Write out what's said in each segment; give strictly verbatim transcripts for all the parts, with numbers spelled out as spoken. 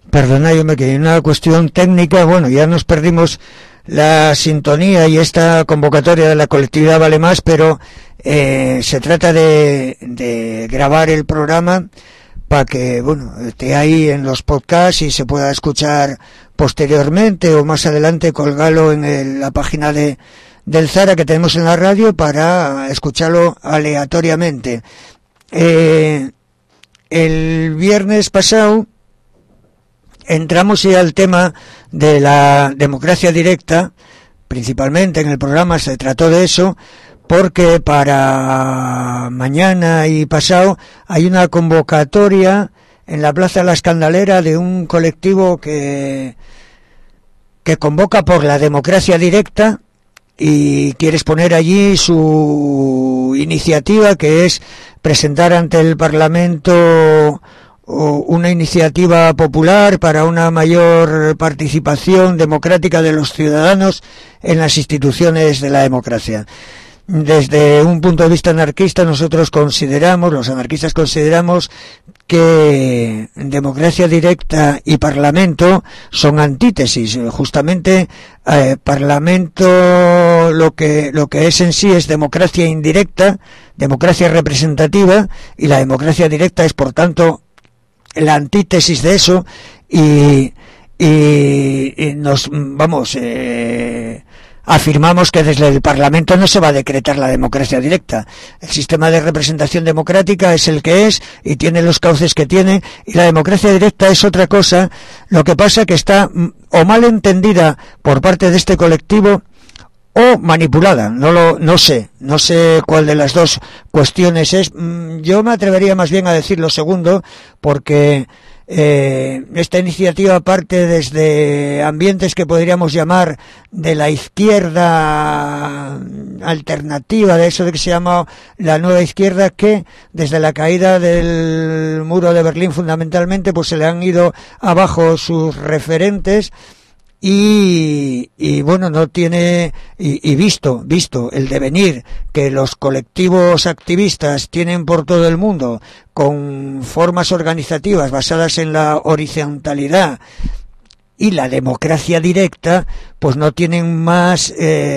Perdonadme que hay una cuestión técnica. Bueno, ya nos perdimos la sintonía y esta convocatoria de la colectividad Vale Más, pero eh, se trata de, de grabar el programa para que, bueno, esté ahí en los podcasts y se pueda escuchar posteriormente o más adelante, colgarlo en el, la página de del Zara que tenemos en la radio para escucharlo aleatoriamente. Eh, el viernes pasado entramos ya al tema de la democracia directa. Principalmente en el programa se trató de eso, porque para mañana y pasado hay una convocatoria en la Plaza La Escandalera de un colectivo que que convoca por la democracia directa y quiere exponer allí su iniciativa, que es presentar ante el Parlamento una iniciativa popular para una mayor participación democrática de los ciudadanos en las instituciones de la democracia. Desde un punto de vista anarquista, nosotros consideramos, los anarquistas consideramos que democracia directa y parlamento son antítesis. Justamente eh, parlamento lo que lo que es en sí es democracia indirecta, democracia representativa, y la democracia directa es, por tanto, la antítesis de eso, y, y, y nos vamos eh, afirmamos que desde el Parlamento no se va a decretar la democracia directa. El sistema de representación democrática es el que es y tiene los cauces que tiene, y la democracia directa es otra cosa. Lo que pasa que está o mal entendida por parte de este colectivo o manipulada. No lo no sé, no sé cuál de las dos cuestiones es. Yo me atrevería más bien a decir lo segundo, porque Eh, esta iniciativa parte desde ambientes que podríamos llamar de la izquierda alternativa, de eso de que se llama la nueva izquierda, que desde la caída del muro de Berlín fundamentalmente pues se le han ido abajo sus referentes. Y, y bueno, no tiene, y, y visto, visto el devenir que los colectivos activistas tienen por todo el mundo, con formas organizativas basadas en la horizontalidad y la democracia directa, pues no tienen más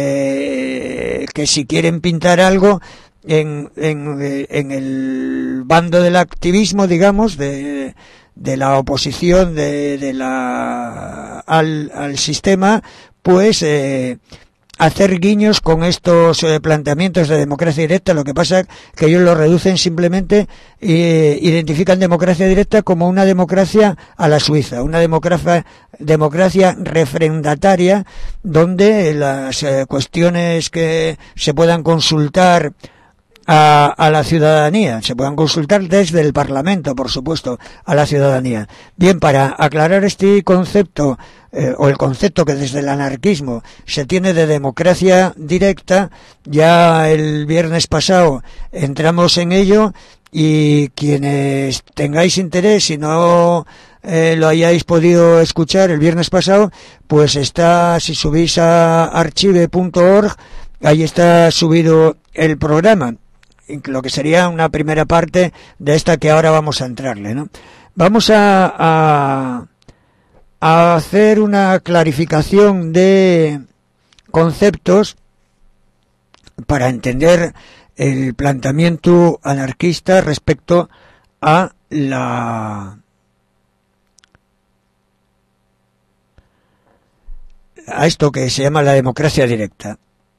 eh, que, si quieren pintar algo en, en, en el bando del activismo, digamos, de de la oposición de, de la al, al sistema, pues eh, hacer guiños con estos eh, planteamientos de democracia directa. Lo que pasa es que ellos lo reducen simplemente, eh, identifican democracia directa como una democracia a la suiza, una democracia democracia refrendataria, donde las eh, cuestiones que se puedan consultar A, a la ciudadanía, se puedan consultar desde el Parlamento, por supuesto, a la ciudadanía. Bien, para aclarar este concepto, eh, o el concepto que desde el anarquismo se tiene de democracia directa, ya el viernes pasado entramos en ello, y quienes tengáis interés, si no eh, lo hayáis podido escuchar el viernes pasado, pues está, si subís a archive punto org, ahí está subido el programa, lo que sería una primera parte de esta que ahora vamos a entrarle, ¿no? Vamos a, a, a hacer una clarificación de conceptos para entender el planteamiento anarquista respecto a la a esto que se llama la democracia directa.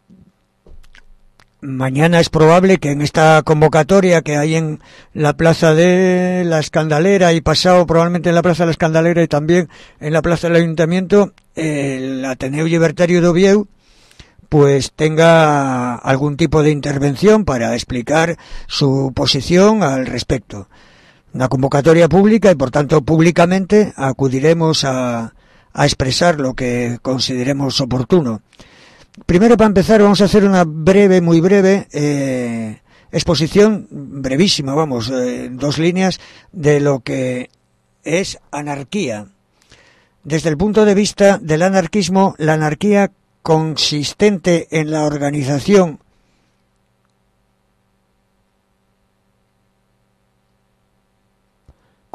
Mañana es probable que en esta convocatoria que hay en la Plaza de la Escandalera, y pasado probablemente en la Plaza de la Escandalera y también en la Plaza del Ayuntamiento, el Ateneo Libertario de Oviedo pues tenga algún tipo de intervención para explicar su posición al respecto. Una convocatoria pública, y por tanto públicamente acudiremos a, a expresar lo que consideremos oportuno. Primero, para empezar, vamos a hacer una breve, muy breve eh, exposición, brevísima, vamos, eh, dos líneas, de lo que es anarquía. Desde el punto de vista del anarquismo, la anarquía consistente en la organización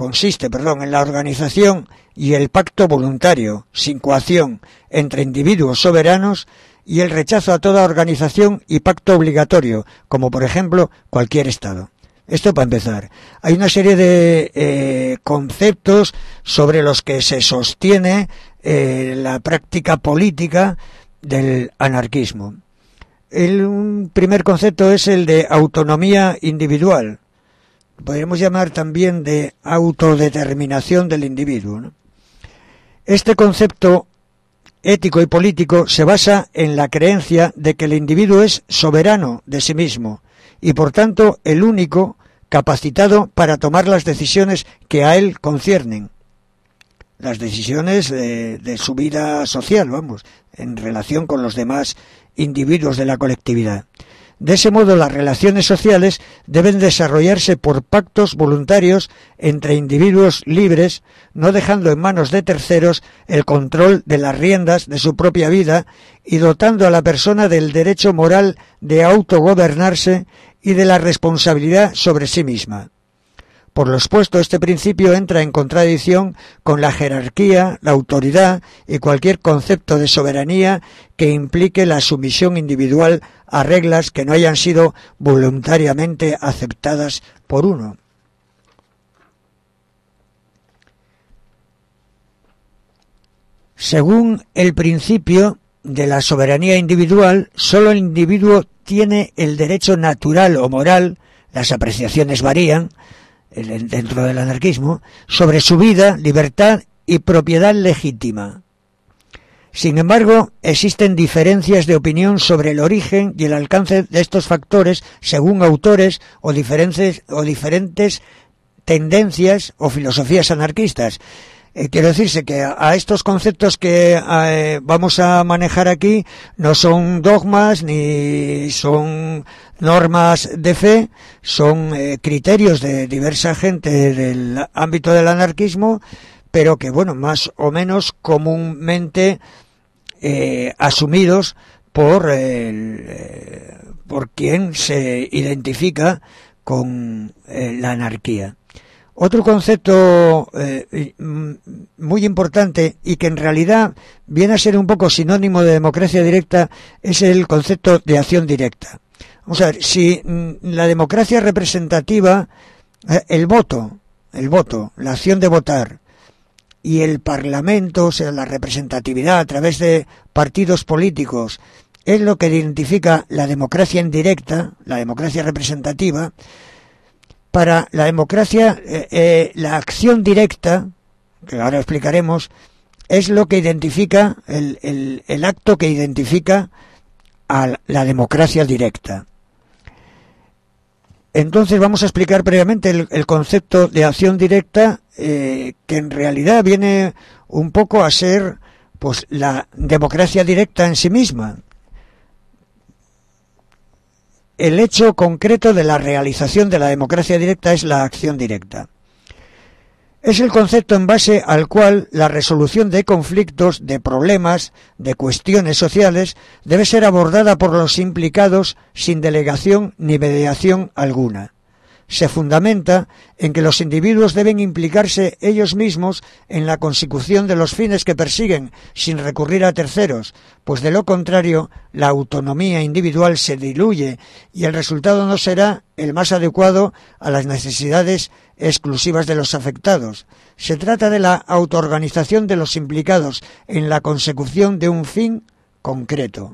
consiste, perdón, en la organización y el pacto voluntario, sin coacción, entre individuos soberanos, y el rechazo a toda organización y pacto obligatorio, como por ejemplo cualquier Estado. Esto para empezar. Hay una serie de eh, conceptos sobre los que se sostiene eh, la práctica política del anarquismo. El un primer concepto es el de autonomía individual. Podríamos llamar también de autodeterminación del individuo, ¿no? Este concepto ético y político se basa en la creencia de que el individuo es soberano de sí mismo y por tanto el único capacitado para tomar las decisiones que a él conciernen, las decisiones de, de su vida social, vamos, en relación con los demás individuos de la colectividad. De ese modo, las relaciones sociales deben desarrollarse por pactos voluntarios entre individuos libres, no dejando en manos de terceros el control de las riendas de su propia vida y dotando a la persona del derecho moral de autogobernarse y de la responsabilidad sobre sí misma. Por lo expuesto, este principio entra en contradicción con la jerarquía, la autoridad y cualquier concepto de soberanía que implique la sumisión individual a reglas que no hayan sido voluntariamente aceptadas por uno. Según el principio de la soberanía individual, solo el individuo tiene el derecho natural o moral, las apreciaciones varían, dentro del anarquismo, sobre su vida, libertad y propiedad legítima. Sin embargo, existen diferencias de opinión sobre el origen y el alcance de estos factores según autores o diferentes, o diferentes tendencias o filosofías anarquistas. Eh, quiero decirse que a, a estos conceptos que eh, vamos a manejar aquí no son dogmas ni son normas de fe, son eh, criterios de diversa gente del ámbito del anarquismo, pero que, bueno, más o menos comúnmente eh, asumidos por, el, eh, por quien se identifica con eh, la anarquía. Otro concepto eh, muy importante y que en realidad viene a ser un poco sinónimo de democracia directa es el concepto de acción directa. Vamos a ver, si la democracia representativa, eh, el voto, el voto, la acción de votar y el parlamento, o sea, la representatividad a través de partidos políticos, es lo que identifica la democracia indirecta, la democracia representativa. Para la democracia, eh, eh, la acción directa, que ahora explicaremos, es lo que identifica, el, el, el acto que identifica a la democracia directa. Entonces vamos a explicar previamente el, el concepto de acción directa, eh, que en realidad viene un poco a ser pues la democracia directa en sí misma. El hecho concreto de la realización de la democracia directa es la acción directa. Es el concepto en base al cual la resolución de conflictos, de problemas, de cuestiones sociales debe ser abordada por los implicados sin delegación ni mediación alguna. Se fundamenta en que los individuos deben implicarse ellos mismos en la consecución de los fines que persiguen sin recurrir a terceros, pues de lo contrario la autonomía individual se diluye y el resultado no será el más adecuado a las necesidades exclusivas de los afectados. Se trata de la autoorganización de los implicados en la consecución de un fin concreto.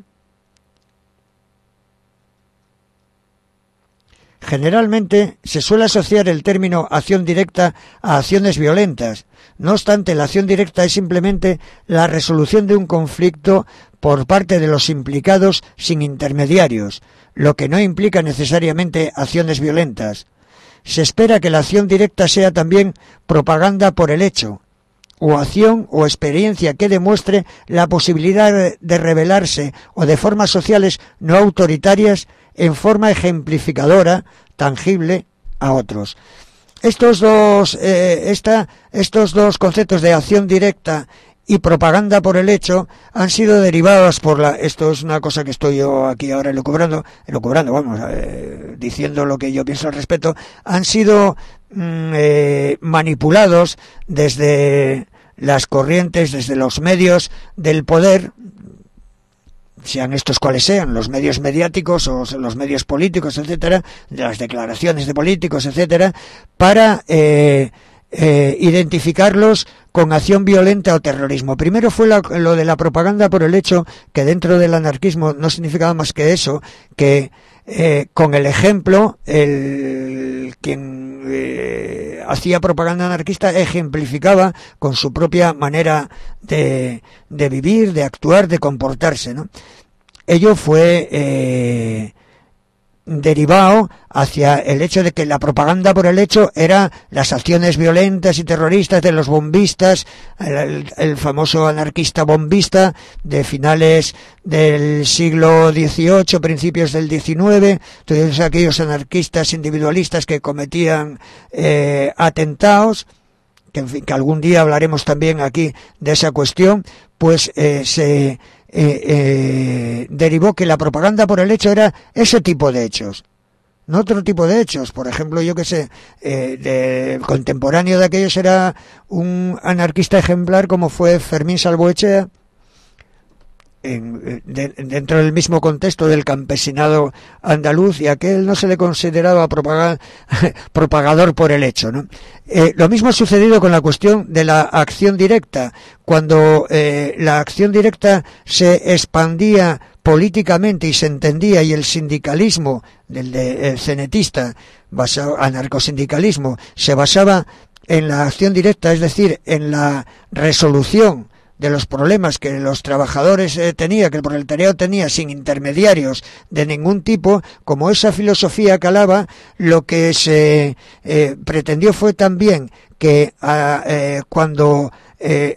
Generalmente se suele asociar el término acción directa a acciones violentas. No obstante, la acción directa es simplemente la resolución de un conflicto por parte de los implicados sin intermediarios, lo que no implica necesariamente acciones violentas. Se espera que la acción directa sea también propaganda por el hecho, o acción o experiencia que demuestre la posibilidad de rebelarse o de formas sociales no autoritarias en forma ejemplificadora, tangible, a otros. Estos dos, eh, esta, estos dos conceptos de acción directa y propaganda por el hecho han sido derivados por la... Esto es una cosa que estoy yo aquí ahora elucubrando, elucubrando, vamos, eh, diciendo lo que yo pienso al respecto, han sido mm, eh, manipulados desde las corrientes, desde los medios del poder, sean estos cuales sean, los medios mediáticos o los medios políticos, etcétera, de las declaraciones de políticos, etcétera, para eh, eh, identificarlos con acción violenta o terrorismo. Primero fue la, lo de la propaganda por el hecho que dentro del anarquismo no significaba más que eso, que eh, con el ejemplo, el quien eh, hacía propaganda anarquista ejemplificaba con su propia manera de, de vivir, de actuar, de comportarse, ¿no? Ello fue eh, derivado hacia el hecho de que la propaganda por el hecho era las acciones violentas y terroristas de los bombistas, el, el, el famoso anarquista bombista de finales del siglo dieciocho, principios del diecinueve, todos aquellos anarquistas individualistas que cometían eh, atentados, que, en fin, que algún día hablaremos también aquí de esa cuestión, pues eh, se Eh, eh, derivó que la propaganda por el hecho era ese tipo de hechos, no otro tipo de hechos. Por ejemplo, yo que sé, eh, de, contemporáneo de aquellos era un anarquista ejemplar como fue Fermín Salvoechea, en, de, dentro del mismo contexto del campesinado andaluz, y a aquel no se le consideraba propaga, propagador por el hecho, ¿no? Eh, lo mismo ha sucedido con la cuestión de la acción directa. Cuando eh, la acción directa se expandía políticamente y se entendía, y el sindicalismo del de, el cenetista, basado, anarcosindicalismo, se basaba en la acción directa, es decir, en la resolución de los problemas que los trabajadores eh, tenía, que el proletariado tenía, sin intermediarios de ningún tipo, como esa filosofía calaba, lo que se eh, pretendió fue también que a, eh, cuando eh,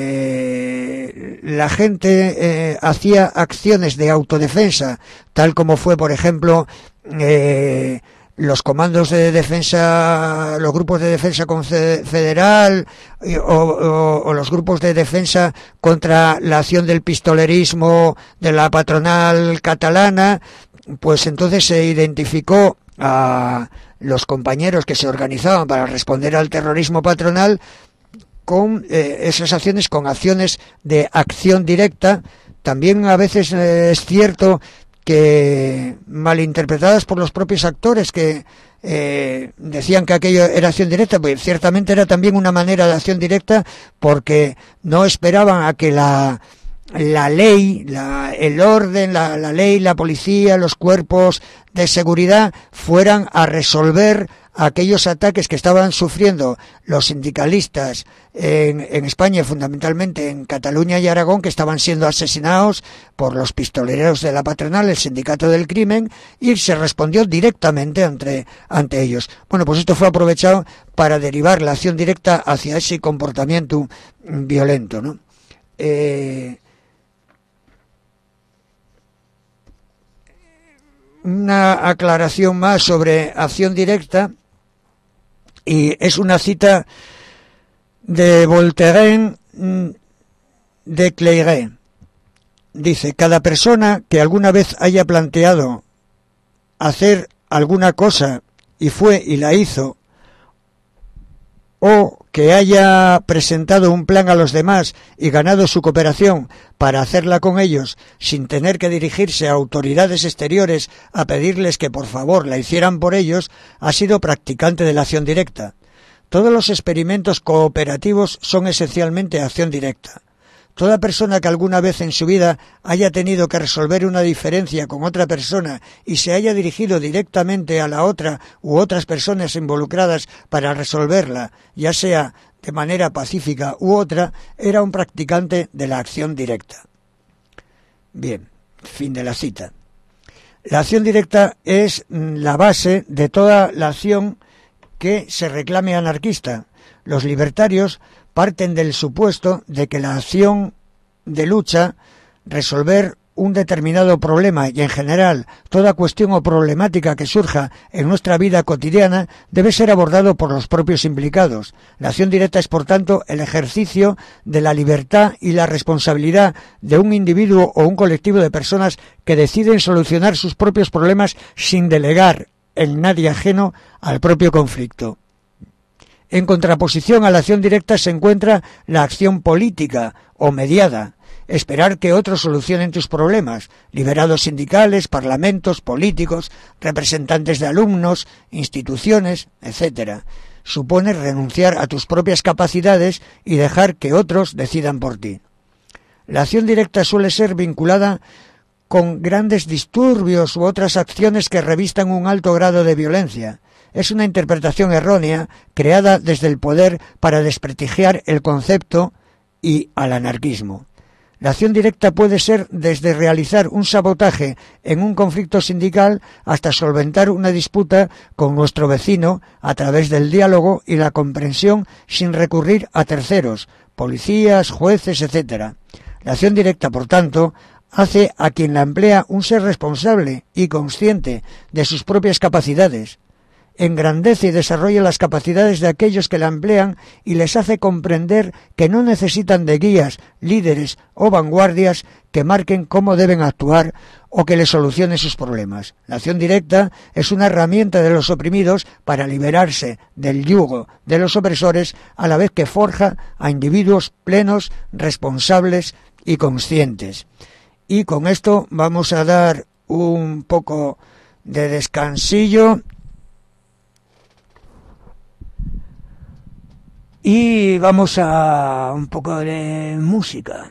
eh, la gente eh, hacía acciones de autodefensa, tal como fue, por ejemplo, eh, los comandos de defensa, los grupos de defensa federal o, o, o los grupos de defensa contra la acción del pistolerismo de la patronal catalana, pues entonces se identificó a los compañeros que se organizaban para responder al terrorismo patronal con eh, esas acciones, con acciones de acción directa. También a veces eh, es cierto que malinterpretadas por los propios actores que eh, decían que aquello era acción directa, pues ciertamente era también una manera de acción directa, porque no esperaban a que la la ley, la, el orden, la, la ley, la policía, los cuerpos de seguridad fueran a resolver aquellos ataques que estaban sufriendo los sindicalistas en, en España, fundamentalmente en Cataluña y Aragón, que estaban siendo asesinados por los pistoleros de la patronal, el sindicato del crimen, y se respondió directamente ante, ante ellos. Bueno, pues esto fue aprovechado para derivar la acción directa hacia ese comportamiento violento, ¿no? Eh, una aclaración más sobre acción directa, y es una cita de Voltaire de Cleire. Dice: cada persona que alguna vez haya planteado hacer alguna cosa y fue y la hizo, o que haya presentado un plan a los demás y ganado su cooperación para hacerla con ellos, sin tener que dirigirse a autoridades exteriores a pedirles que por favor la hicieran por ellos, ha sido practicante de la acción directa. Todos los experimentos cooperativos son esencialmente acción directa. Toda persona que alguna vez en su vida haya tenido que resolver una diferencia con otra persona y se haya dirigido directamente a la otra u otras personas involucradas para resolverla, ya sea de manera pacífica u otra, era un practicante de la acción directa. Bien, fin de la cita. La acción directa es la base de toda la acción que se reclame anarquista. Los libertarios parten del supuesto de que la acción de lucha, resolver un determinado problema y en general toda cuestión o problemática que surja en nuestra vida cotidiana, debe ser abordado por los propios implicados. La acción directa es, por tanto, el ejercicio de la libertad y la responsabilidad de un individuo o un colectivo de personas que deciden solucionar sus propios problemas sin delegar en nadie ajeno al propio conflicto. En contraposición a la acción directa se encuentra la acción política o mediada, esperar que otros solucionen tus problemas, liberados sindicales, parlamentos, políticos, representantes de alumnos, instituciones, etcétera. Supone renunciar a tus propias capacidades y dejar que otros decidan por ti. La acción directa suele ser vinculada con grandes disturbios u otras acciones que revistan un alto grado de violencia. Es una interpretación errónea creada desde el poder para desprestigiar el concepto y al anarquismo. La acción directa puede ser desde realizar un sabotaje en un conflicto sindical hasta solventar una disputa con nuestro vecino a través del diálogo y la comprensión sin recurrir a terceros, policías, jueces, etcétera. La acción directa, por tanto, hace a quien la emplea un ser responsable y consciente de sus propias capacidades. Engrandece y desarrolla las capacidades de aquellos que la emplean y les hace comprender que no necesitan de guías, líderes o vanguardias que marquen cómo deben actuar o que les solucionen sus problemas. La acción directa es una herramienta de los oprimidos para liberarse del yugo de los opresores, a la vez que forja a individuos plenos, responsables y conscientes. Y con esto vamos a dar un poco de descansillo y vamos a un poco de música.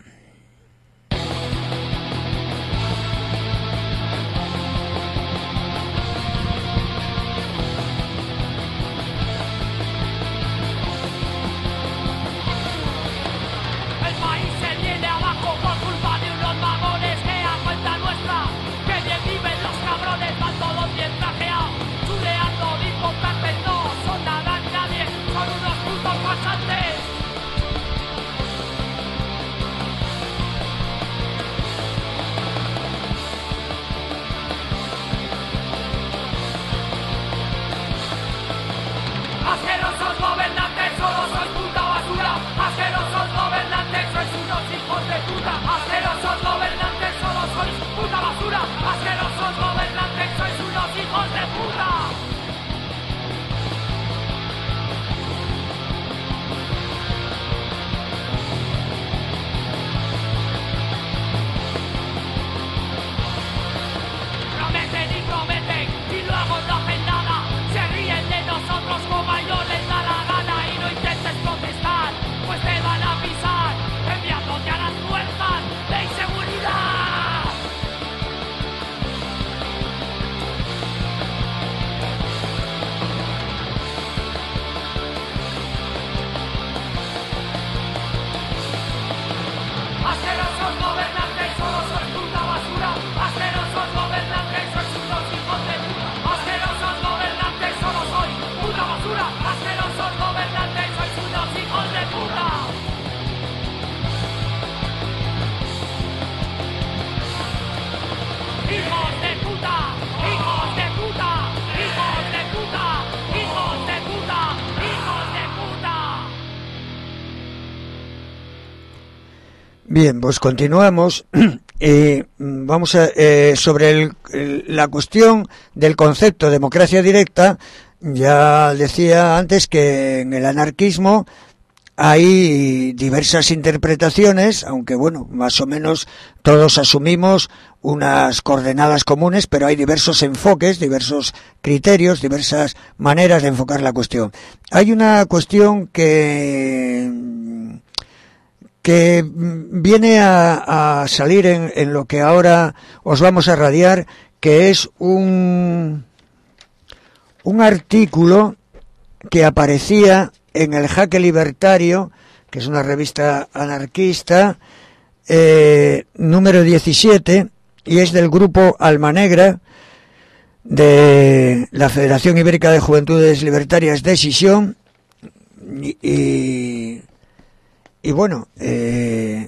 Asquerosos gobernantes, solo sois puta basura. Asquerosos gobernantes, sois unos hijos de puta. Asquerosos gobernantes, solo sois puta basura. Asquerosos gobernantes, sois unos hijos de puta. Prometen y prometen y luego no hacen nada. Se ríen de nosotros como a ellos les da la gana. Y no intentes protestar, pues te van a pisar, enviándote a las fuerzas de inseguridad. Asquerosos gobernantes, solo sois puta basura. Asquerosos gobernantes, sois unos hijos de puta. Asquerosos gobernantes, solo sois puta basura. Asquerosos gobernantes, sois unos hijos de puta. Hijos de puta, hijos de puta, hijos de puta, hijos de puta, hijos de puta. Bien, pues continuamos. Eh, vamos a eh, sobre el, el, la cuestión del concepto democracia directa. Ya decía antes que en el anarquismo hay diversas interpretaciones, aunque bueno, más o menos todos asumimos unas coordenadas comunes, pero hay diversos enfoques, diversos criterios, diversas maneras de enfocar la cuestión. Hay una cuestión que que viene a, a salir en, en lo que ahora os vamos a radiar, que es un un artículo que aparecía en el Jaque Libertario, que es una revista anarquista, eh, número diecisiete, y es del grupo Almanegra, de la Federación Ibérica de Juventudes Libertarias Decisión, y, y, y bueno, eh,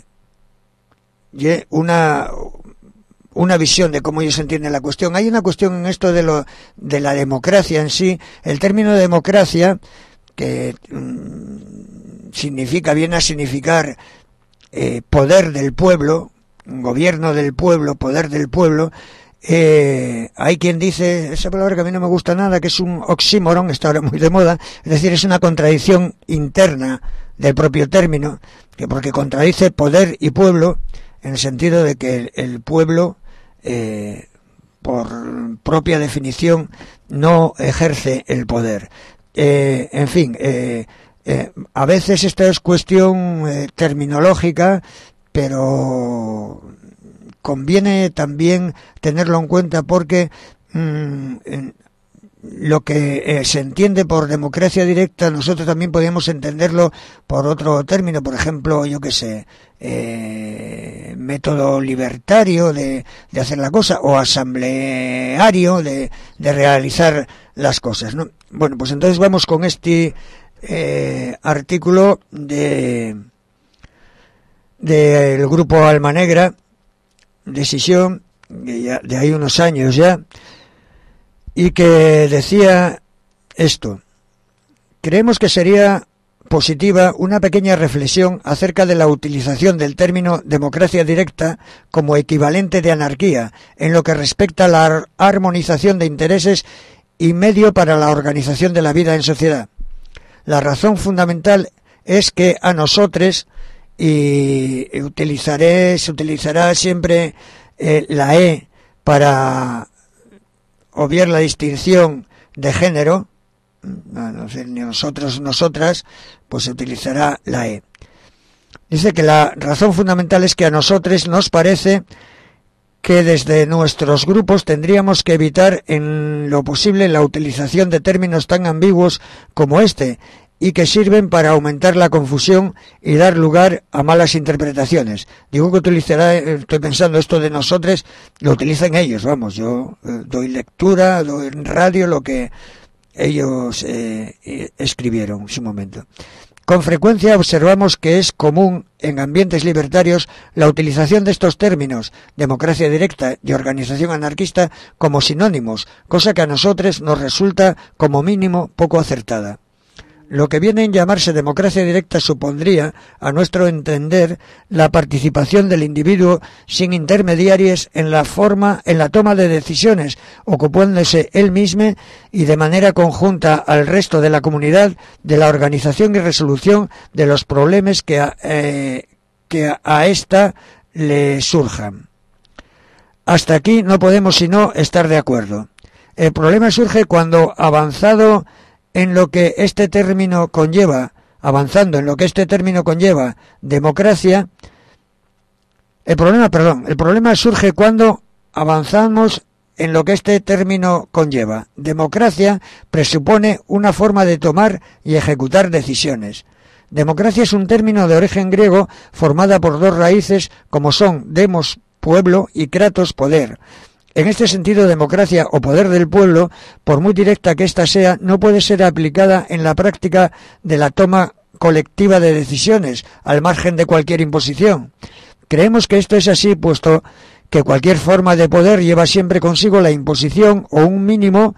una... una visión de cómo ellos entienden la cuestión. Hay una cuestión en esto de lo de la democracia en sí. El término democracia, que mmm, significa, viene a significar eh, poder del pueblo, gobierno del pueblo, poder del pueblo, Eh, hay quien dice, esa palabra que a mí no me gusta nada, que es un oxímoron, está ahora muy de moda, es decir, es una contradicción interna del propio término, que porque contradice poder y pueblo, en el sentido de que el, el pueblo, eh, por propia definición, no ejerce el poder. Eh, en fin, eh, eh, a veces esto es cuestión eh, terminológica, pero conviene también tenerlo en cuenta porque mmm, lo que eh, se entiende por democracia directa, nosotros también podríamos entenderlo por otro término, por ejemplo, yo qué sé, eh, método libertario de, de hacer la cosa, o asambleario de, de realizar las cosas, ¿no? Bueno, pues entonces vamos con este eh, artículo de del grupo Alma Negra, Decisión, de, ya, de hay unos años ya, y que decía esto: creemos que sería positiva una pequeña reflexión acerca de la utilización del término democracia directa como equivalente de anarquía en lo que respecta a la armonización de intereses y medio para la organización de la vida en sociedad. La razón fundamental es que a nosotros, y utilizaré, se utilizará siempre eh, la E para obviar la distinción de género, no, no sé, ni nosotros, nosotras, pues se utilizará la E. Dice que la razón fundamental es que a nosotros nos parece que desde nuestros grupos tendríamos que evitar en lo posible la utilización de términos tan ambiguos como este, y que sirven para aumentar la confusión y dar lugar a malas interpretaciones. Digo que utilizará, estoy pensando esto de nosotros, lo utilizan ellos, vamos, yo eh, doy lectura, doy en radio lo que ellos eh, escribieron en su momento. Con frecuencia observamos que es común en ambientes libertarios la utilización de estos términos, democracia directa y organización anarquista, como sinónimos, cosa que a nosotros nos resulta como mínimo poco acertada. Lo que viene en llamarse democracia directa supondría, a nuestro entender, la participación del individuo sin intermediarios en la forma, en la toma de decisiones, ocupándose él mismo y de manera conjunta al resto de la comunidad de la organización y resolución de los problemas que a, eh, que a esta le surjan. Hasta aquí no podemos sino estar de acuerdo. El problema surge cuando, avanzado en lo que este término conlleva, avanzando en lo que este término conlleva, democracia, el problema, perdón, el problema surge cuando avanzamos en lo que este término conlleva. Democracia presupone una forma de tomar y ejecutar decisiones. Democracia es un término de origen griego formada por dos raíces como son demos, pueblo, y kratos, poder. En este sentido, democracia o poder del pueblo, por muy directa que ésta sea, no puede ser aplicada en la práctica de la toma colectiva de decisiones, al margen de cualquier imposición. Creemos que esto es así, puesto que cualquier forma de poder lleva siempre consigo la imposición o un mínimo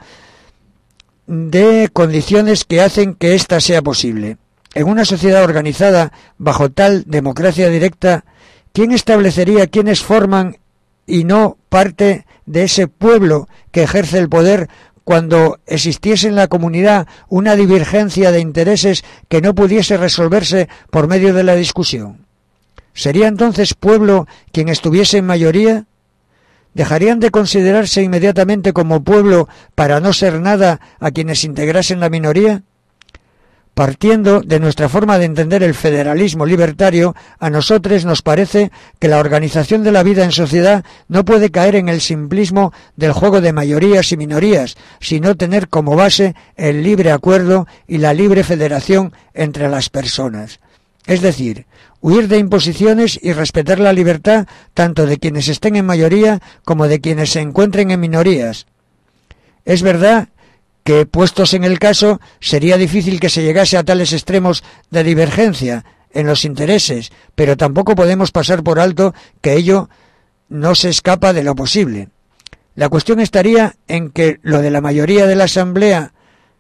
de condiciones que hacen que ésta sea posible. En una sociedad organizada bajo tal democracia directa, ¿quién establecería quiénes forman y no parte de ese pueblo que ejerce el poder cuando existiese en la comunidad una divergencia de intereses que no pudiese resolverse por medio de la discusión? ¿Sería entonces pueblo quien estuviese en mayoría? ¿Dejarían de considerarse inmediatamente como pueblo para no ser nada a quienes integrasen la minoría? Partiendo de nuestra forma de entender el federalismo libertario, a nosotros nos parece que la organización de la vida en sociedad no puede caer en el simplismo del juego de mayorías y minorías, sino tener como base el libre acuerdo y la libre federación entre las personas. Es decir, huir de imposiciones y respetar la libertad tanto de quienes estén en mayoría como de quienes se encuentren en minorías. Es verdad que, puestos en el caso, sería difícil que se llegase a tales extremos de divergencia en los intereses, pero tampoco podemos pasar por alto que ello no se escapa de lo posible. La cuestión estaría en que lo de la mayoría de la Asamblea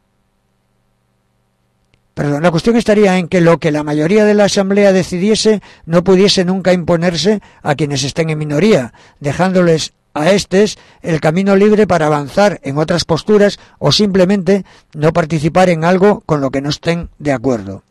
Perdón, la cuestión estaría en que lo que la mayoría de la Asamblea decidiese no pudiese nunca imponerse a quienes estén en minoría, dejándoles a estos el camino libre para avanzar en otras posturas o simplemente no participar en algo con lo que no estén de acuerdo.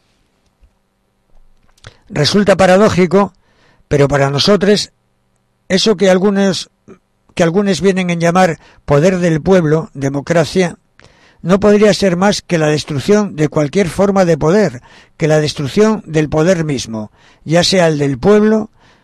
Resulta paradójico, pero para nosotros eso que algunos que algunos vienen en llamar poder del pueblo, democracia, no podría ser más que la destrucción de cualquier forma de poder, que la destrucción del poder mismo, ya sea el del pueblo,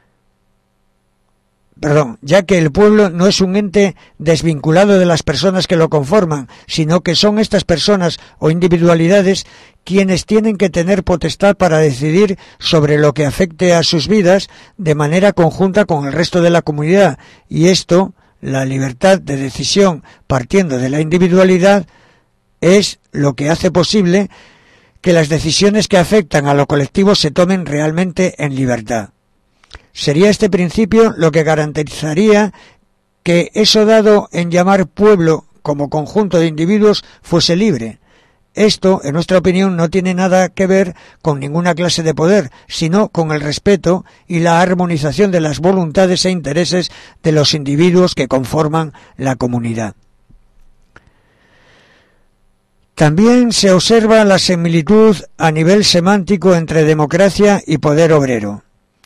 perdón, ya que el pueblo no es un ente desvinculado de las personas que lo conforman, sino que son estas personas o individualidades quienes tienen que tener potestad para decidir sobre lo que afecte a sus vidas de manera conjunta con el resto de la comunidad, y esto, la libertad de decisión partiendo de la individualidad, es lo que hace posible que las decisiones que afectan a lo colectivo se tomen realmente en libertad. Sería este principio lo que garantizaría que eso dado en llamar pueblo como conjunto de individuos fuese libre. Esto, en nuestra opinión, no tiene nada que ver con ninguna clase de poder, sino con el respeto y la armonización de las voluntades e intereses de los individuos que conforman la comunidad. También se observa la similitud a nivel semántico entre democracia y poder obrero,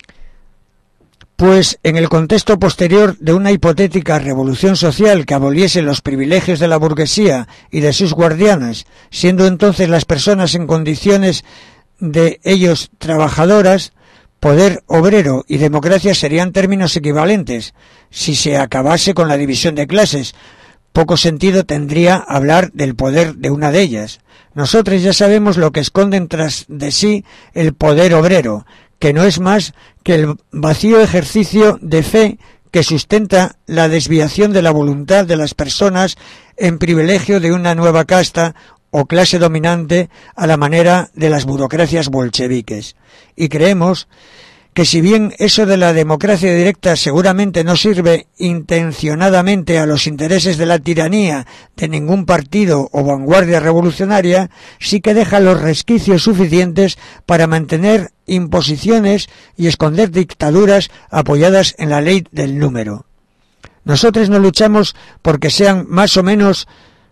pues en el contexto posterior de una hipotética revolución social que aboliese los privilegios de la burguesía y de sus guardianes, siendo entonces las personas en condiciones de ellos trabajadoras, poder obrero y democracia serían términos equivalentes si se acabase con la división de clases. Poco sentido tendría hablar del poder de una de ellas. Nosotros ya sabemos lo que esconden tras de sí el poder obrero, que no es más que el vacío ejercicio de fe que sustenta la desviación de la voluntad de las personas en privilegio de una nueva casta o clase dominante a la manera de las burocracias bolcheviques. Y creemos que si bien eso de la democracia directa seguramente no sirve intencionadamente a los intereses de la tiranía de ningún partido o vanguardia revolucionaria, sí que deja los resquicios suficientes para mantener imposiciones y esconder dictaduras apoyadas en la ley del número. Nosotros no luchamos porque sean más o menos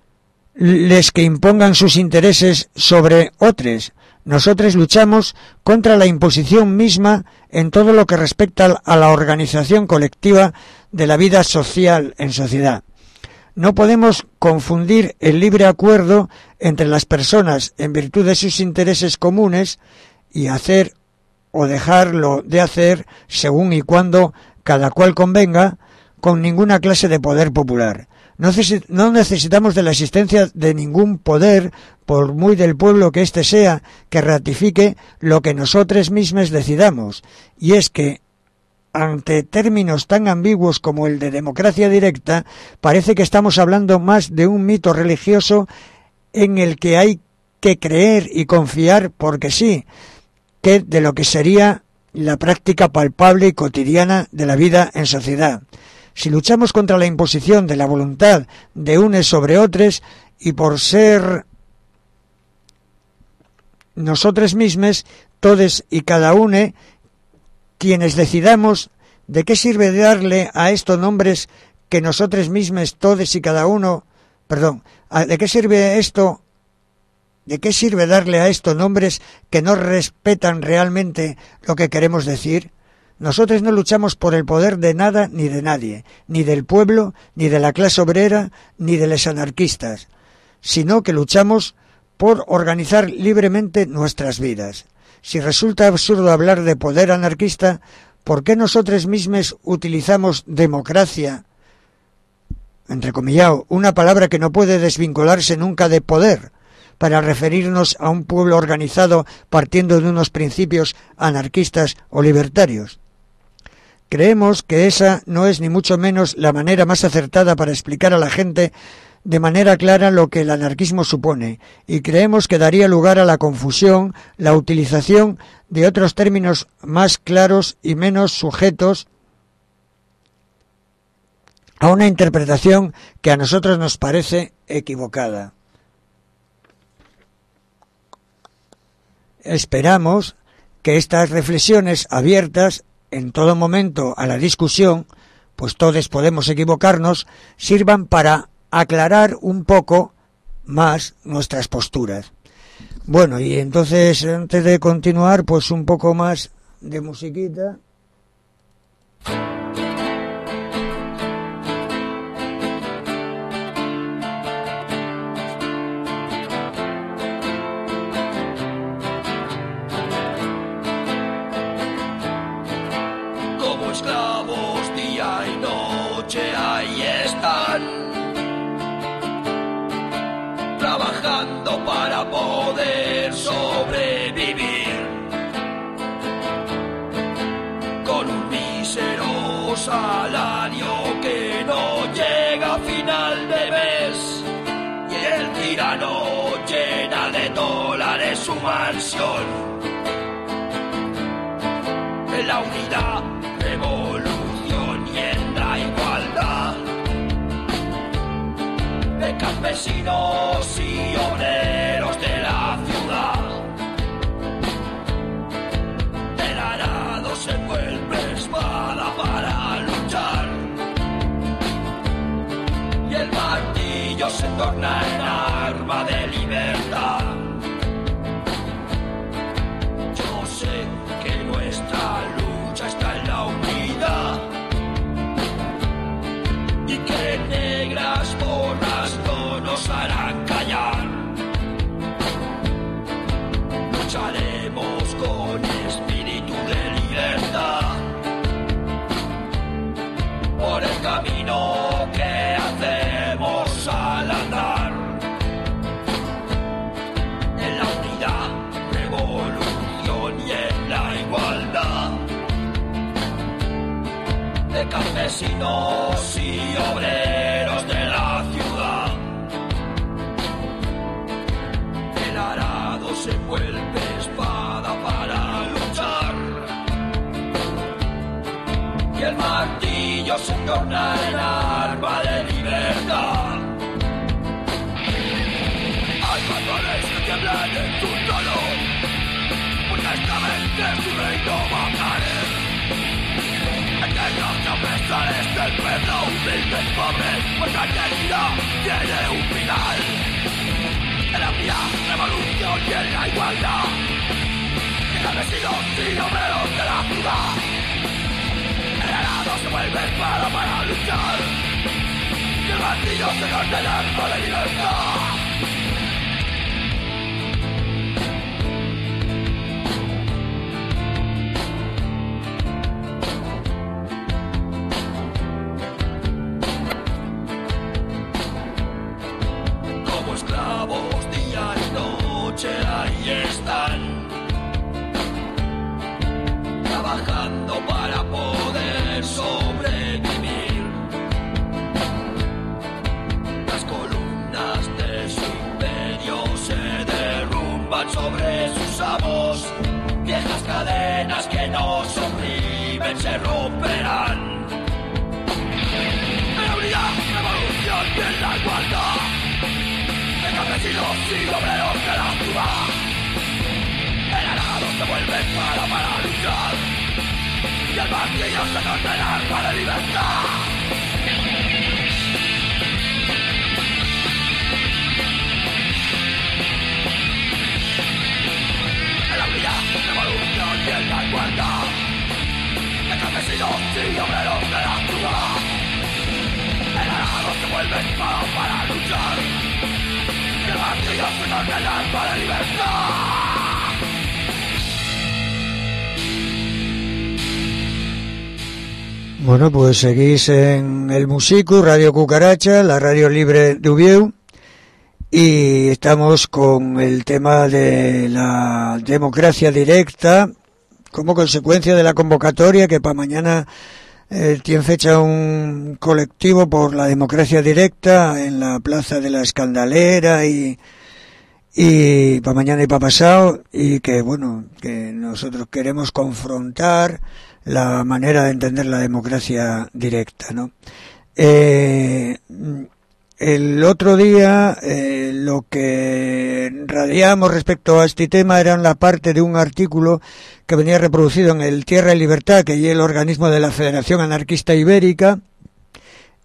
les que impongan sus intereses sobre otros. Nosotros luchamos contra la imposición misma en todo lo que respecta a la organización colectiva de la vida social en sociedad. No podemos confundir el libre acuerdo entre las personas en virtud de sus intereses comunes y hacer o dejarlo de hacer según y cuando cada cual convenga con ninguna clase de poder popular. No necesitamos de la existencia de ningún poder, por muy del pueblo que éste sea, que ratifique lo que nosotros mismos decidamos, y es que, ante términos tan ambiguos como el de democracia directa, parece que estamos hablando más de un mito religioso en el que hay que creer y confiar porque sí, que de lo que sería la práctica palpable y cotidiana de la vida en sociedad. Si luchamos contra la imposición de la voluntad de unos sobre otros y por ser nosotros mismos, todos y cada uno, quienes decidamos, ¿de qué sirve darle a estos nombres que nosotros mismos, todos y cada uno, perdón, ¿de qué sirve esto? ¿De qué sirve darle a estos nombres que no respetan realmente lo que queremos decir? Nosotros no luchamos por el poder de nada ni de nadie, ni del pueblo, ni de la clase obrera, ni de los anarquistas, sino que luchamos por organizar libremente nuestras vidas. Si resulta absurdo hablar de poder anarquista, ¿por qué nosotros mismos utilizamos democracia, entrecomillado, una palabra que no puede desvincularse nunca de poder, para referirnos a un pueblo organizado partiendo de unos principios anarquistas o libertarios? Creemos que esa no es ni mucho menos la manera más acertada para explicar a la gente de manera clara lo que el anarquismo supone, y creemos que daría lugar a la confusión la utilización de otros términos más claros y menos sujetos a una interpretación que a nosotros nos parece equivocada. Esperamos que estas reflexiones abiertas en todo momento a la discusión pues todos podemos equivocarnos, sirvan para aclarar un poco más nuestras posturas. Bueno, y entonces, antes de continuar, pues un poco más de musiquita. Como esclavos día y noche ahí están, trabajando para poder sobrevivir, con un mísero salario que no llega a final de mes, y el tirano llena de dólares su mansión. En la unidad, revolución y en la igualdad de campesinos y obreros de la ciudad, el arado se vuelve espada para luchar y el martillo se torna en arma de libertad. Yo sé que nuestra lucha está en la unidad y que negras borras no nos harán callar. Lucharemos con espíritu de libertad por el camino que hacemos al andar. En la unidad, revolución y en la igualdad de campesinos y obreros de la ciudad, el arado se vuelve espada para luchar y el martillo se torna en arma de libertad. Hay patrones que tiemblan en tu trono, porque esta vez su reino va a caer. Aquellos opresores del pueblo humilde y pobre, vuestra dignidad tiene un final. En la vía, revolución y en la igualdad de campesinos y obreros de la ciudad, el arado se vuelve espada para luchar y el martillo se corta el arma de libertad. Esclavos día y noche ahí están, trabajando para poder sobrevivir. Las columnas de su imperio se derrumban sobre sus amos, viejas cadenas que nos oprimen se romperán. En la unidad, revolución y en la igualdad, campesinos y obreros de la ciudad, el arado se vuelve espada para luchar y el martillo se corta en arma de libertad. En la unidad, revolución y en la igualdad de campesinos y obreros de la ciudad, el arado se vuelve espada para luchar. Bueno, pues seguís en el Musicu, Radio Cucaracha, la radio libre de Ubieu, y estamos con el tema de la democracia directa como consecuencia de la convocatoria que para mañana eh, tiene fecha un colectivo por la democracia directa en la Plaza de la Escandalera y y para mañana y para pasado, y que bueno, que nosotros queremos confrontar la manera de entender la democracia directa, ¿no? Eh, el otro día eh, lo que radiamos respecto a este tema era la parte de un artículo que venía reproducido en el Tierra y Libertad, que es el organismo de la Federación Anarquista Ibérica,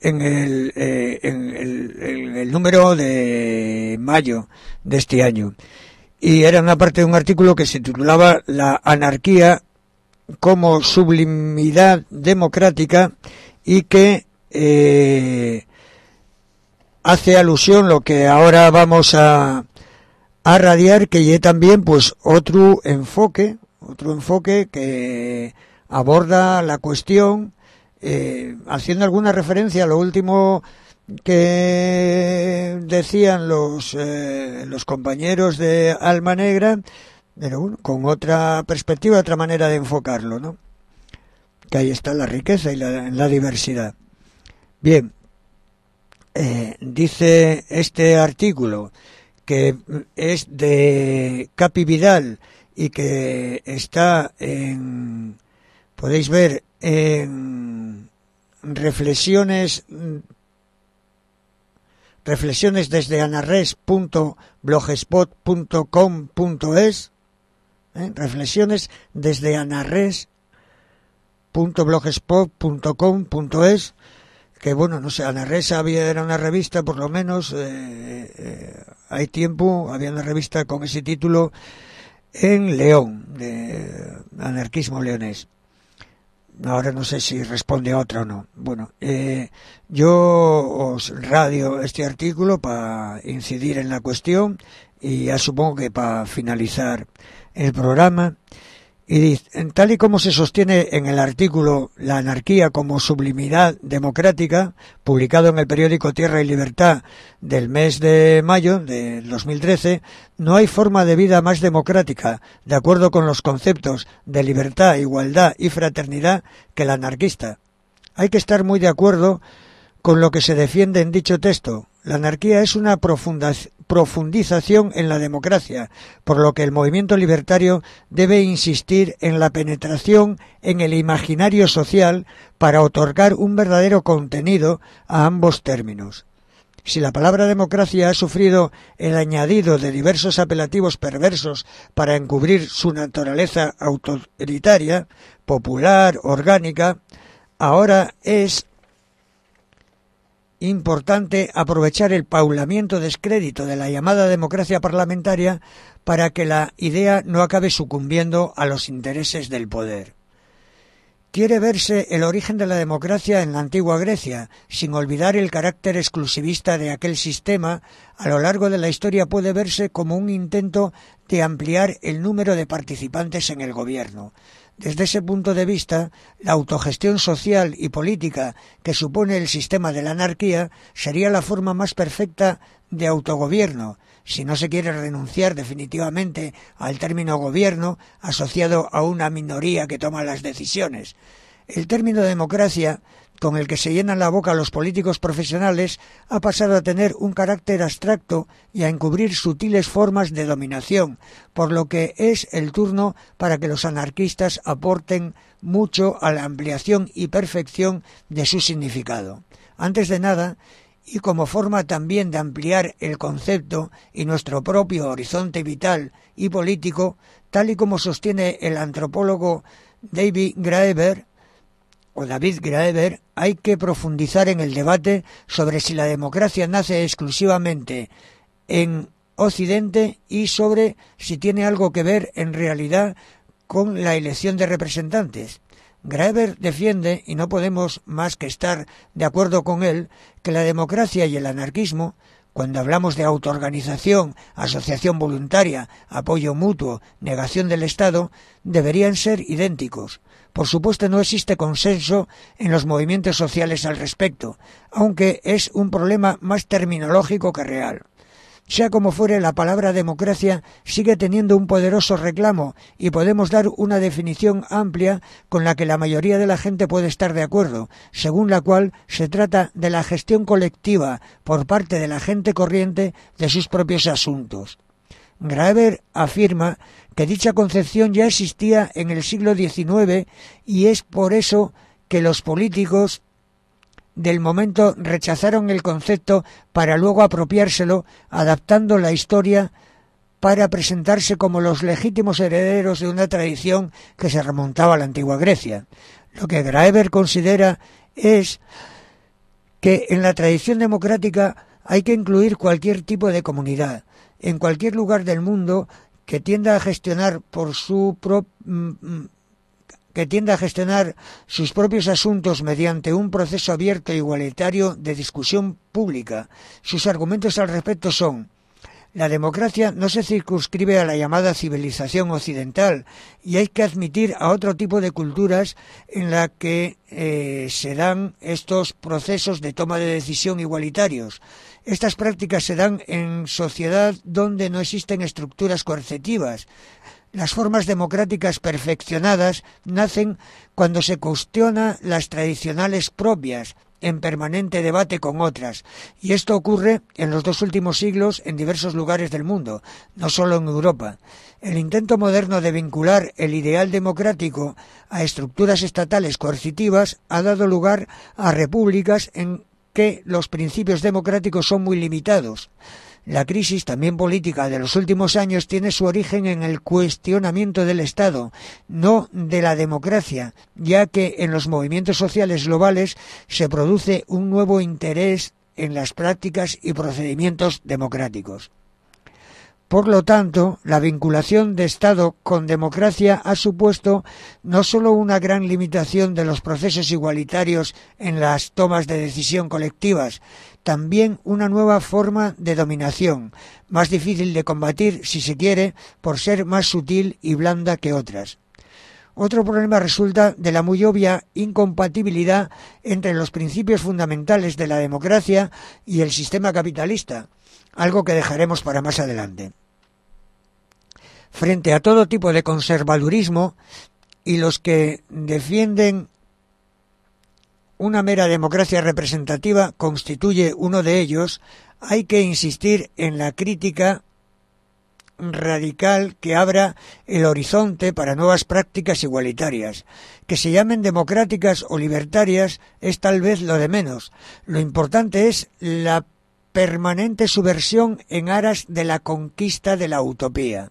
en el, eh, en el, en el número de mayo de este año. Y era una parte de un artículo que se titulaba La anarquía como sublimidad democrática, y que eh, hace alusión lo que ahora vamos a, a radiar, que es también pues otro enfoque, otro enfoque que aborda la cuestión eh, haciendo alguna referencia a lo último que decían los eh, los compañeros de Alma Negra, pero bueno, con otra perspectiva, otra manera de enfocarlo, ¿no? Que ahí está la riqueza y la, la diversidad. Bien, eh, dice este artículo, que es de Capi Vidal y que está en, podéis ver en reflexiones reflexiones desde anarres punto blogspot punto com punto es, ¿eh? reflexiones desde anarres punto blogspot punto com punto es, que bueno, no sé, Anarres había, era una revista, por lo menos, eh, eh, hay tiempo, había una revista con ese título en León, de anarquismo leonés. Ahora no sé si responde a otra o no. Bueno, eh, yo os radio este artículo para incidir en la cuestión y ya supongo que para finalizar el programa. Y dice, tal y como se sostiene en el artículo La anarquía como sublimidad democrática, publicado en el periódico Tierra y Libertad del mes de mayo de dos mil trece, no hay forma de vida más democrática, de acuerdo con los conceptos de libertad, igualdad y fraternidad, que la anarquista. Hay que estar muy de acuerdo con lo que se defiende en dicho texto. La anarquía es una profundización en la democracia, por lo que el movimiento libertario debe insistir en la penetración en el imaginario social para otorgar un verdadero contenido a ambos términos. Si la palabra democracia ha sufrido el añadido de diversos apelativos perversos para encubrir su naturaleza autoritaria, popular, orgánica, ahora es importante aprovechar el paulamiento descrédito de la llamada democracia parlamentaria para que la idea no acabe sucumbiendo a los intereses del poder. Quiere verse el origen de la democracia en la antigua Grecia, sin olvidar el carácter exclusivista de aquel sistema. A lo largo de la historia puede verse como un intento de ampliar el número de participantes en el gobierno. Desde ese punto de vista, la autogestión social y política que supone el sistema de la anarquía sería la forma más perfecta de autogobierno, si no se quiere renunciar definitivamente al término gobierno asociado a una minoría que toma las decisiones. El término democracia, con el que se llenan la boca los políticos profesionales, ha pasado a tener un carácter abstracto y a encubrir sutiles formas de dominación, por lo que es el turno para que los anarquistas aporten mucho a la ampliación y perfección de su significado. Antes de nada, y como forma también de ampliar el concepto y nuestro propio horizonte vital y político, tal y como sostiene el antropólogo David Graeber, o David Graeber, hay que profundizar en el debate sobre si la democracia nace exclusivamente en Occidente y sobre si tiene algo que ver en realidad con la elección de representantes. Graeber defiende, y no podemos más que estar de acuerdo con él, que la democracia y el anarquismo, cuando hablamos de autoorganización, asociación voluntaria, apoyo mutuo, negación del Estado, deberían ser idénticos. Por supuesto, no existe consenso en los movimientos sociales al respecto, aunque es un problema más terminológico que real. Sea como fuere, la palabra democracia sigue teniendo un poderoso reclamo y podemos dar una definición amplia con la que la mayoría de la gente puede estar de acuerdo, según la cual se trata de la gestión colectiva por parte de la gente corriente de sus propios asuntos. Graeber afirma que dicha concepción ya existía en el siglo diecinueve y es por eso que los políticos del momento rechazaron el concepto para luego apropiárselo, adaptando la historia para presentarse como los legítimos herederos de una tradición que se remontaba a la antigua Grecia. Lo que Graeber considera es que en la tradición democrática hay que incluir cualquier tipo de comunidad, en cualquier lugar del mundo que tienda a gestionar por su pro, que tienda a gestionar sus propios asuntos mediante un proceso abierto e igualitario de discusión pública. Sus argumentos al respecto son: la democracia no se circunscribe a la llamada civilización occidental y hay que admitir a otro tipo de culturas en la que eh, se dan estos procesos de toma de decisión igualitarios. Estas prácticas se dan en sociedad donde no existen estructuras coercitivas. Las formas democráticas perfeccionadas nacen cuando se cuestiona las tradicionales propias, en permanente debate con otras, y esto ocurre en los dos últimos siglos en diversos lugares del mundo, no solo en Europa. El intento moderno de vincular el ideal democrático a estructuras estatales coercitivas ha dado lugar a repúblicas en que los principios democráticos son muy limitados. La crisis, también política, de los últimos años tiene su origen en el cuestionamiento del Estado, no de la democracia, ya que en los movimientos sociales globales se produce un nuevo interés en las prácticas y procedimientos democráticos. Por lo tanto, la vinculación de Estado con democracia ha supuesto no solo una gran limitación de los procesos igualitarios en las tomas de decisión colectivas, también una nueva forma de dominación, más difícil de combatir, si se quiere, por ser más sutil y blanda que otras. Otro problema resulta de la muy obvia incompatibilidad entre los principios fundamentales de la democracia y el sistema capitalista, algo que dejaremos para más adelante. Frente a todo tipo de conservadurismo y los que defienden una mera democracia representativa constituye uno de ellos, hay que insistir en la crítica radical que abra el horizonte para nuevas prácticas igualitarias. Que se llamen democráticas o libertarias es tal vez lo de menos. Lo importante es la permanente subversión en aras de la conquista de la utopía.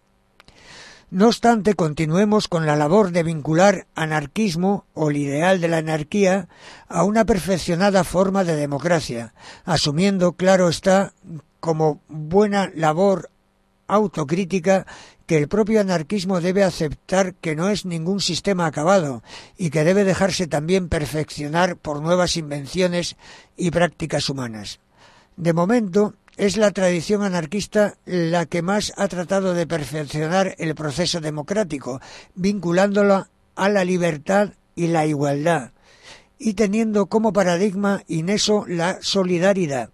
No obstante, continuemos con la labor de vincular anarquismo o el ideal de la anarquía a una perfeccionada forma de democracia, asumiendo, claro está, como buena labor autocrítica que el propio anarquismo debe aceptar que no es ningún sistema acabado y que debe dejarse también perfeccionar por nuevas invenciones y prácticas humanas. De momento, es la tradición anarquista la que más ha tratado de perfeccionar el proceso democrático, vinculándolo a la libertad y la igualdad, y teniendo como paradigma ineso la solidaridad.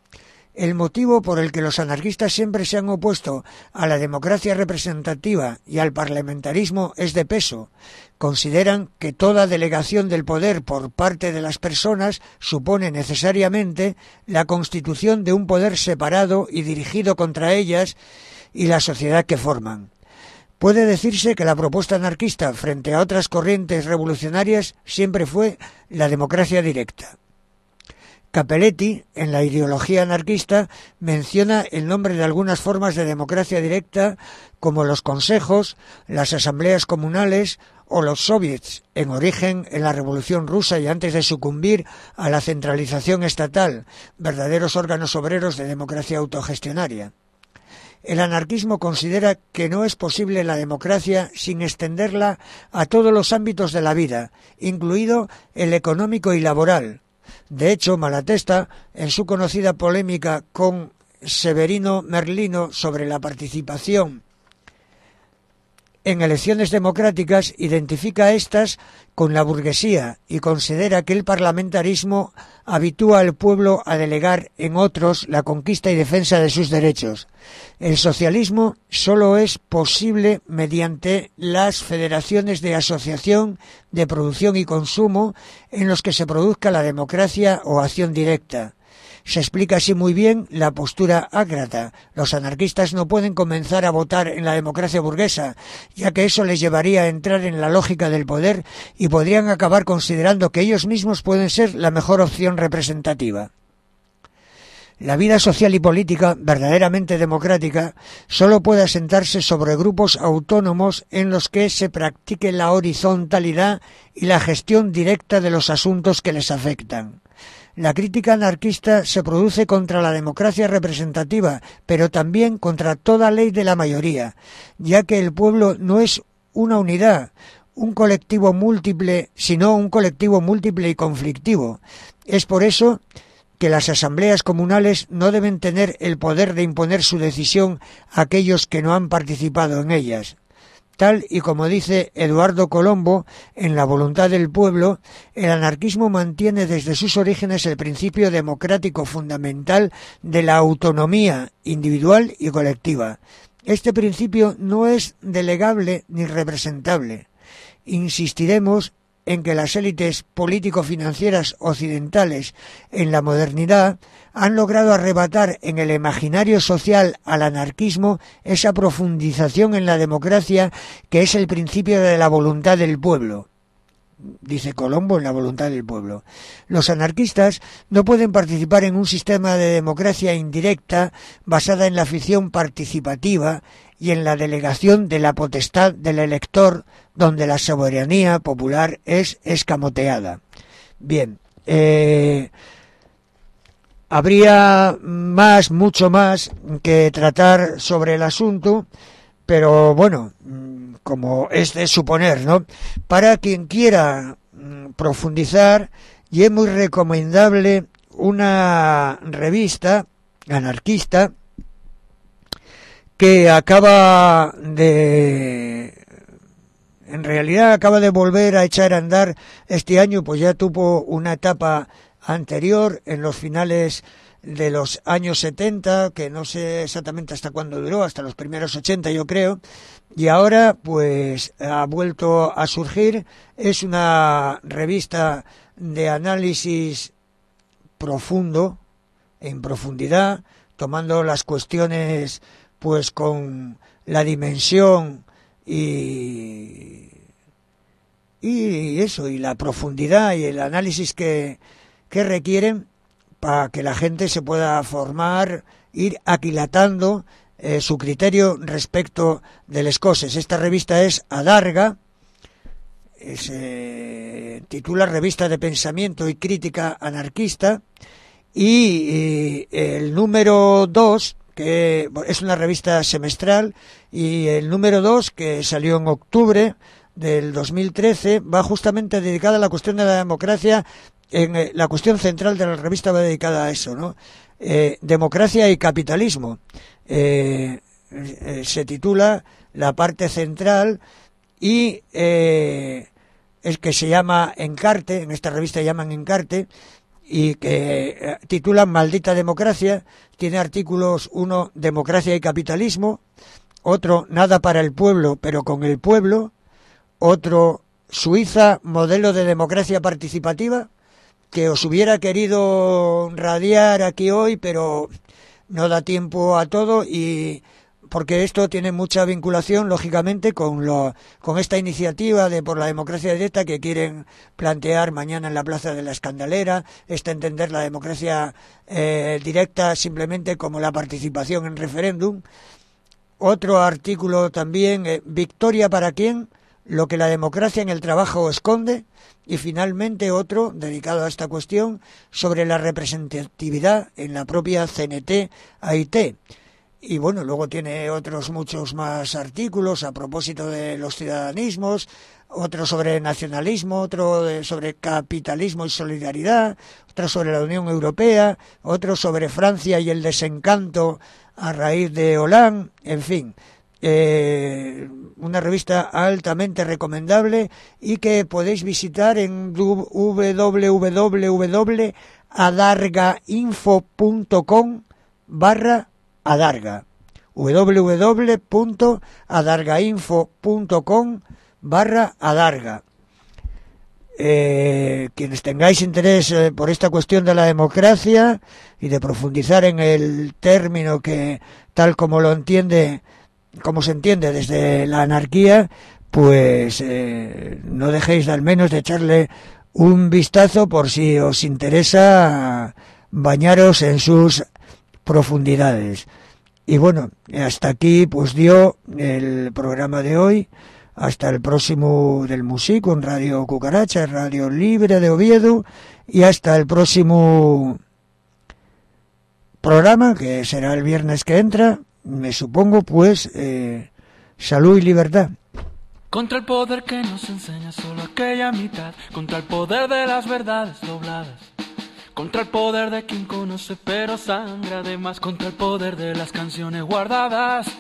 El motivo por el que los anarquistas siempre se han opuesto a la democracia representativa y al parlamentarismo es de peso. Consideran que toda delegación del poder por parte de las personas supone necesariamente la constitución de un poder separado y dirigido contra ellas y la sociedad que forman. Puede decirse que la propuesta anarquista frente a otras corrientes revolucionarias siempre fue la democracia directa. Capelletti, en la ideología anarquista, menciona el nombre de algunas formas de democracia directa como los consejos, las asambleas comunales o los soviets, en origen en la Revolución Rusa y antes de sucumbir a la centralización estatal, verdaderos órganos obreros de democracia autogestionaria. El anarquismo considera que no es posible la democracia sin extenderla a todos los ámbitos de la vida, incluido el económico y laboral. De hecho, Malatesta, en su conocida polémica con Severino Merlino sobre la participación en elecciones democráticas, identifica a estas con la burguesía y considera que el parlamentarismo habitúa al pueblo a delegar en otros la conquista y defensa de sus derechos. El socialismo solo es posible mediante las federaciones de asociación, de producción y consumo en los que se produzca la democracia o acción directa. Se explica así muy bien la postura ácrata. Los anarquistas no pueden comenzar a votar en la democracia burguesa, ya que eso les llevaría a entrar en la lógica del poder y podrían acabar considerando que ellos mismos pueden ser la mejor opción representativa. La vida social y política verdaderamente democrática solo puede asentarse sobre grupos autónomos en los que se practique la horizontalidad y la gestión directa de los asuntos que les afectan. La crítica anarquista se produce contra la democracia representativa, pero también contra toda ley de la mayoría, ya que el pueblo no es una unidad, un colectivo múltiple, sino un colectivo múltiple y conflictivo. Es por eso que las asambleas comunales no deben tener el poder de imponer su decisión a aquellos que no han participado en ellas. Tal y como dice Eduardo Colombo en La voluntad del pueblo, el anarquismo mantiene desde sus orígenes el principio democrático fundamental de la autonomía individual y colectiva. Este principio no es delegable ni representable. Insistiremos en que las élites político-financieras occidentales en la modernidad han logrado arrebatar en el imaginario social al anarquismo esa profundización en la democracia que es el principio de la voluntad del pueblo. Dice Colombo en La voluntad del pueblo. Los anarquistas no pueden participar en un sistema de democracia indirecta basada en la ficción participativa y en la delegación de la potestad del elector, donde la soberanía popular es escamoteada. Bien, eh, habría más, mucho más que tratar sobre el asunto, pero bueno, como es de suponer, ¿no? Para quien quiera profundizar, y es muy recomendable una revista anarquista que acaba de, en realidad acaba de volver a echar a andar este año, pues ya tuvo una etapa anterior en los finales de los años setenta, que no sé exactamente hasta cuándo duró, hasta los primeros ochenta yo creo, y ahora pues ha vuelto a surgir. Es una revista de análisis profundo, en profundidad, tomando las cuestiones pues con la dimensión y y eso, y la profundidad y el análisis que, que requieren para que la gente se pueda formar, ir aquilatando eh, su criterio respecto de las cosas. Esta revista es Adarga, se titula Revista de Pensamiento y Crítica Anarquista, y, y el número dos, que es una revista semestral, y el número dos, que salió en octubre del dos mil trece, va justamente dedicada a la cuestión de la democracia. En eh, la cuestión central de la revista va dedicada a eso, ¿no? Eh, democracia y capitalismo. Eh, eh, se titula la parte central, y eh, es que se llama Encarte, en esta revista llaman Encarte, y que eh, titulan Maldita democracia. Tiene artículos: uno, Democracia y capitalismo; otro, Nada para el pueblo, pero con el pueblo; otro, Suiza, modelo de democracia participativa, que os hubiera querido radiar aquí hoy, pero no da tiempo a todo, y porque esto tiene mucha vinculación, lógicamente, con lo, con esta iniciativa de por la democracia directa que quieren plantear mañana en la Plaza de la Escandalera. Este entender la democracia eh, directa simplemente como la participación en referéndum. Otro artículo también, eh, Victoria para quién, lo que la democracia en el trabajo esconde. Y finalmente otro dedicado a esta cuestión sobre la representatividad en la propia C N T A I T. Y bueno, luego tiene otros muchos más artículos a propósito de los ciudadanismos, otro sobre nacionalismo, otro de, sobre capitalismo y solidaridad, otro sobre la Unión Europea, otro sobre Francia y el desencanto a raíz de Hollande, en fin. Eh, una revista altamente recomendable y que podéis visitar en w w w punto adargainfo punto com barra adarga, w w w punto adargainfo punto com barra adarga. Eh, quienes tengáis interés eh, por esta cuestión de la democracia y de profundizar en el término que tal como lo entiende como se entiende desde la anarquía, pues eh, no dejéis de al menos de echarle un vistazo por si os interesa bañaros en sus profundidades. Y bueno, hasta aquí pues dio el programa de hoy. hasta el próximo del Músico en Radio Cucaracha, Radio Libre de Oviedo, y hasta el próximo programa, que será el viernes que entra, me supongo, pues, eh, salud y libertad. Contra el poder que nos enseña solo aquella mitad, contra el poder de las verdades dobladas, contra el poder de quien conoce pero sangra además, contra el poder de las canciones guardadas.